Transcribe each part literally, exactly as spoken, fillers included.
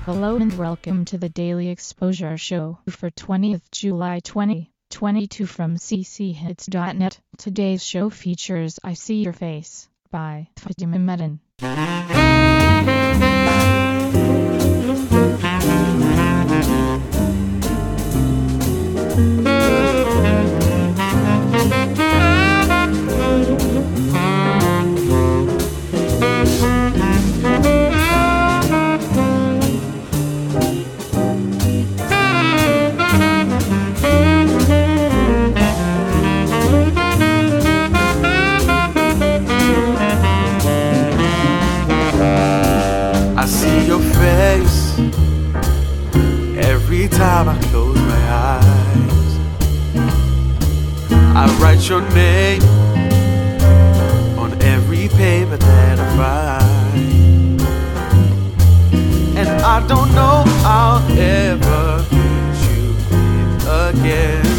Hello and welcome to the Daily Exposure Show for twentieth of July twenty twenty-two from c c hits dot net. Today's show features I See Your Face by Fatima Medin. Every time I close my eyes, I write your name on every paper that I find, and I don't know I'll ever meet you again.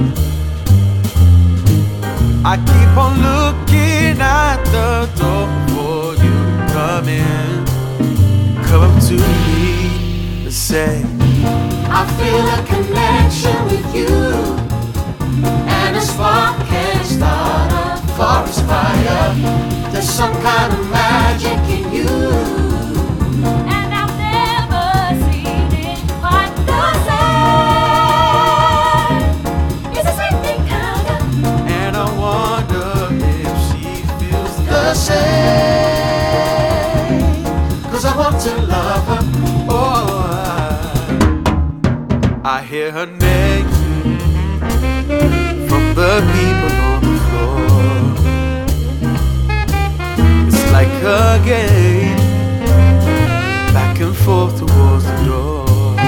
I keep on looking at the door for you to come in, come up to me and say, I feel a connection with you, and a spark can start a forest fire. There's some kind of magic in you, and I've never seen it quite the same. It's the same thing, kinda, and I wonder if she feels the same. Cause I want to love her. Oh, I hear her name from the people on the floor. It's like a game, back and forth towards the door.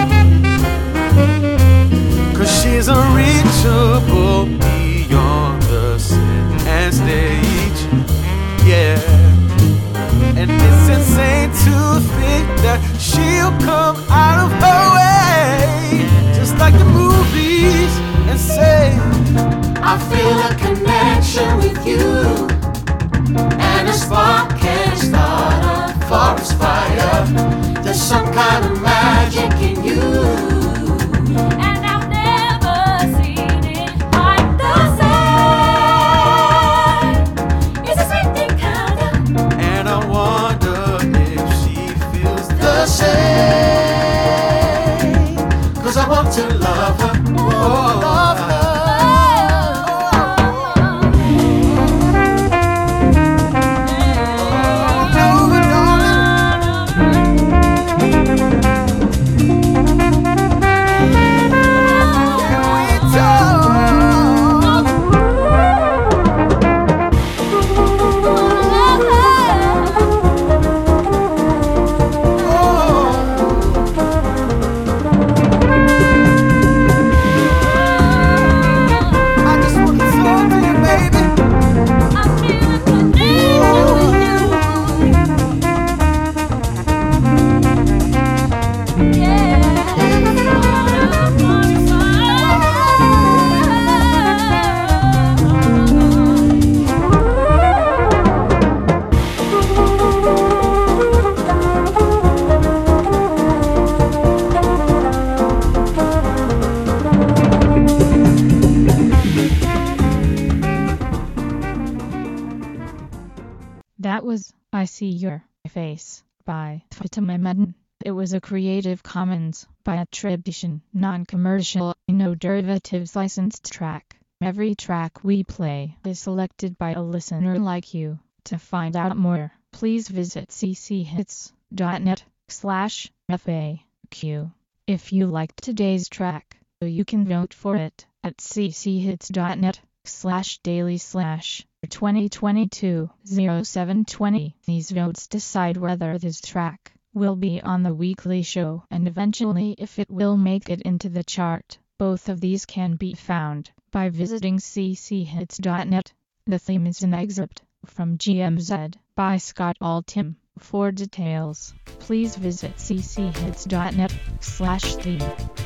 Cause she's unreachable beyond the set and stage. Yeah, and it's insane to think that she'll come out of her way, just like the movies, and say, I feel a connection with you, and a spark can start a forest fire. There's some kind of magic in you, and I've never seen it like the same. It's the same thing, kinda, and I wonder if she feels the same. Cause I want to love her, oh, love her. That was I See Your Face by Fatima Medin. It was a Creative Commons by attribution, non-commercial, no derivatives licensed track. Every track we play is selected by a listener like you. To find out more, please visit c c hits dot net slash F A Q. If you liked today's track, you can vote for it at c c hits dot net slash daily slash twenty twenty-two oh seven twenty. These votes decide whether this track will be on the weekly show and eventually if it will make it into the chart. Both of these can be found by visiting c c hits dot net. The theme is an excerpt from G M Z by Scott Altham. For details, please visit c c hits dot net slash theme.